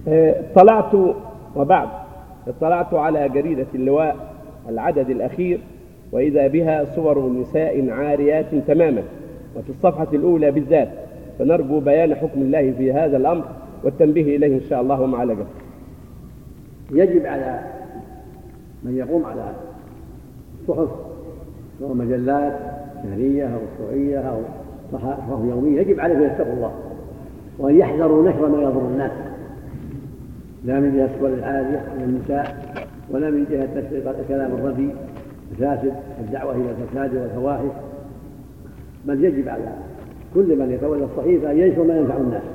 اطلعت على جريدة اللواء العدد الأخير، وإذا بها صور نساء عاريات تماما، وفي الصفحة الأولى بالذات، فنرجو بيان حكم الله في هذا الأمر والتنبيه إليه إن شاء الله ومعالجته. يجب على من يقوم على الصحف سواء مجلات شهرية أو أسبوعية أو صحف يومية، يجب عليه أن يتقوا الله وأن يحذروا نشر ما يضر الناس، لا من جهة صور العارية من النساء، ولا من جهة نشر الكلام الردي الفاسد، الدعوة إلى الفساد والفواحش، بل يجب على كل من يتولى الصحيفة أن ينشر ما ينفع الناس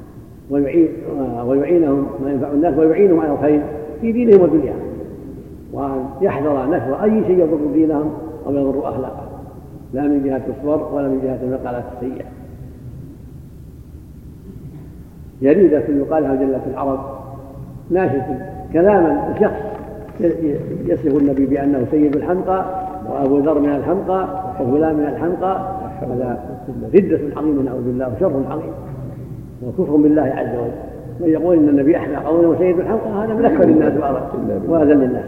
ويعينهم ما ينفع الناس ويعينهم على الخير في دينهم ودنياهم، وأن يحذر نشر أي شيء يضر دينهم أو يضر أخلاقهم، لا من جهة الصور ولا من جهة المقالات السيئة. جريدة يقالها مجلة العرب ناشرة كلاما لشخص يصف النبي بأنه سيد الحمقى وأبو ذر من الحمقى وفلان من الحمقى، هذا ردة عظيمة نعوذ بالله وشر عظيم وكفر بالله عز وجل. من يقول إن النبي أحمق أو أنه سيد الحمقى هذا من أكثر الناس وأذل الناس.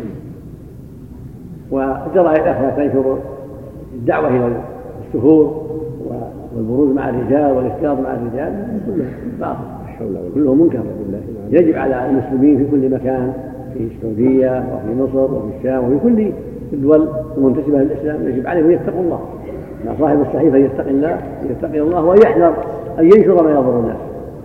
وجرى الأخوة تنشر الدعوة إلى السفور والبروز مع الرجال والاختلاط مع الرجال، كله باطل كله منكر. يجب على المسلمين في كل مكان، في السعودية وفي مصر وفي الشام وفي كل الدول المنتسبة للإسلام، يجب عليهم أن يتقوا الله، مع صاحب الصحيفة يتقي الله ويحذر أن ينشر ما يضر الناس،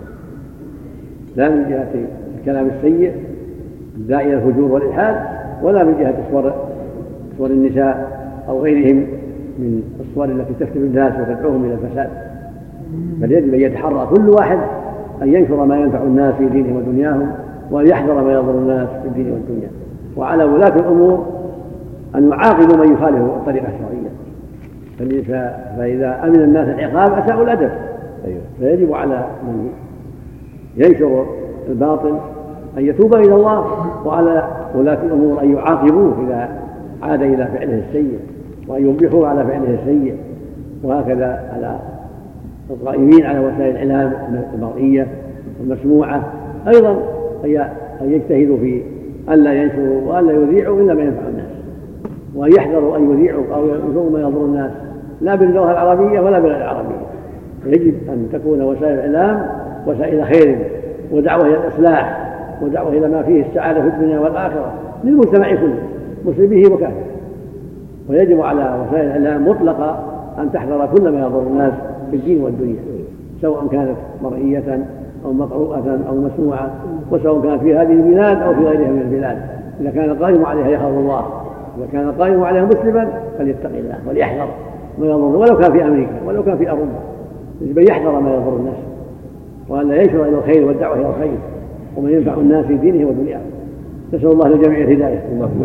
لا من جهة الكلام السيء الداعي إلى الفجور والإلحاد، ولا من جهة صور النساء أو غيرهم من الصور التي تفتن الناس وتدعوهم إلى الفساد. بل يجب أن يتحرى كل واحد أن ينشر ما ينفع الناس في دينهم ودنياهم، وأن يحذر ما يضر الناس في الدين والدنيا. وعلى ولاة الأمور أن يعاقبوا من يخالف الطريقة الشرعية، فإذا أمن الناس العقاب أساءوا الأدب. فيجب على من ينشر الباطل أن يتوب إلى الله، وعلى ولاة الأمور أن يعاقبوه إذا عاد إلى فعله السيء، وأن ينبهوه على فعله السيء. وهكذا على القائمين على وسائل الإعلام المرئية والمسموعة أيضا أن يجتهدوا في أن لا ينشروا وأن لا يذيعوا إلا ما ينفع الناس، وأن يحذروا أن يذيعوا أو ينشروا ما يضر الناس لا باللغة العربية ولا بالغير العربية. يجب أن تكون وسائل الإعلام وسائل خير ودعوة إلى الإصلاح ودعوة إلى ما فيه السعادة في الدنيا والآخرة للمجتمع كله مسلمه وكافره. ويجب على وسائل الإعلام مطلقة أن تحذر كل ما يضر الناس في الدين والدنيا، سواء كانت مرئية أو مقروءة أو مسموعة، وسواء كانت في هذه البلاد أو في غيرها من البلاد. إذا كان القائم عليها يخاف الله، إذا كان القائم عليها مسلما فليتق الله وليحذر ما يضر، ولو كان في أمريكا ولو كان في أوروبا، يجب أن يحذر ما يضر الناس وأن لا ينشر إلى الخير والدعوة إلى الخير وما ينفع الناس في دينه ودنياهم. نسأل الله للجميع الهداية.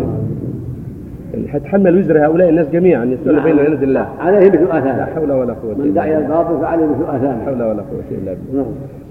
حتحمل وزر هؤلاء الناس جميعا يسألوا بين يد الله، عليه مثل آثام، لا حول ولا قوة إلا بالله. من دعا إلى الباطل فعليه مثل آثام، لا حول ولا قوة إلا بالله.